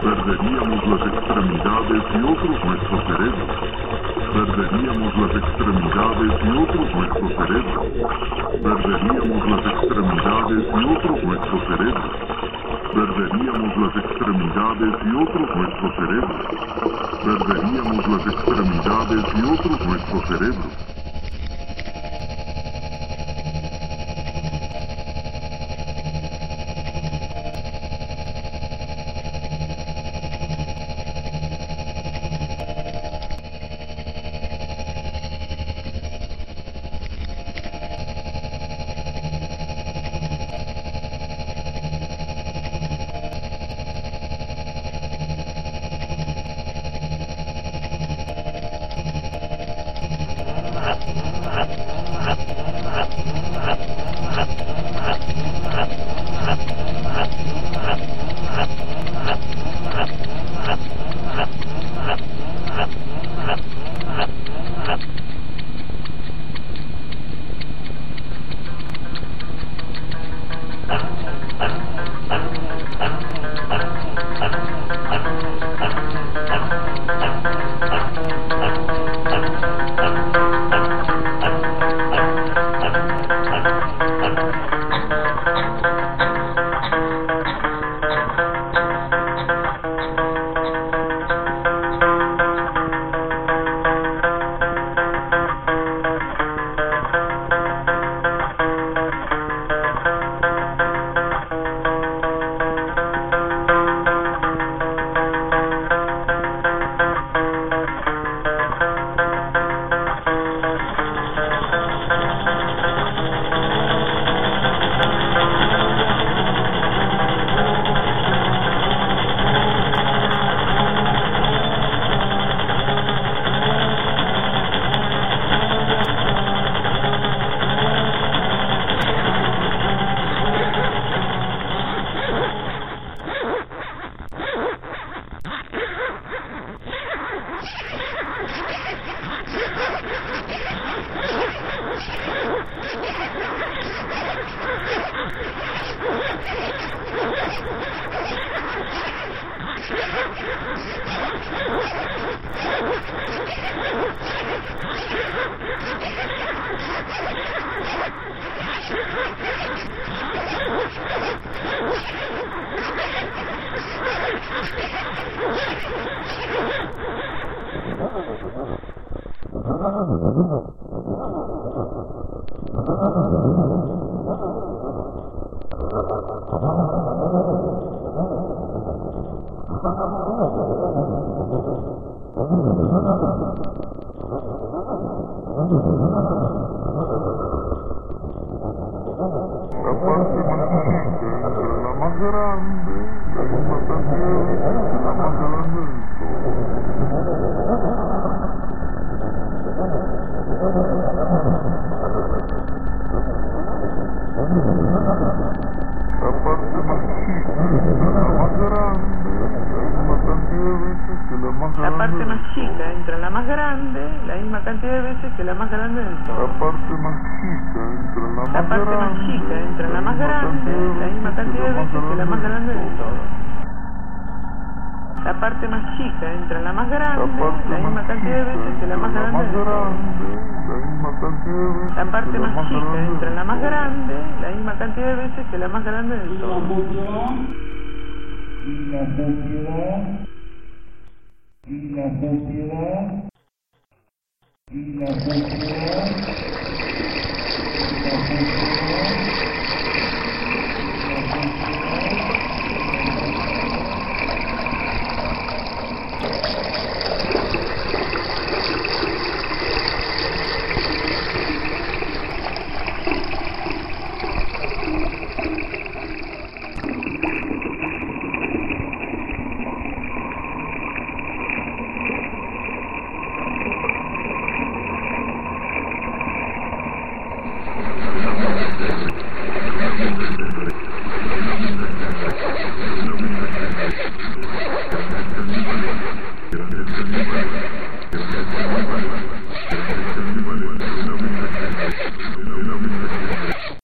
Perderíamos las extremidades y otros nuestros cerebros. Perderíamos las extremidades y otros nuestros cerebros. Perderíamos las extremidades y otros nuestros cerebros. Perderíamos las extremidades y otros nuestros cerebros. Perderíamos las extremidades y otros nuestros cerebros. La parte más chica entra en la más grande la misma cantidad de veces que la más grande del todo. La parte más chica entra en la La parte más chica entra en la más grande la misma cantidad de veces que la más grande del todo. La parte más chica entra en la más grande la misma cantidad de veces que la más grande del todo. La parte más chica entra en la más grande la misma cantidad de veces que la más grande del todo. Y la sociedad Gracias.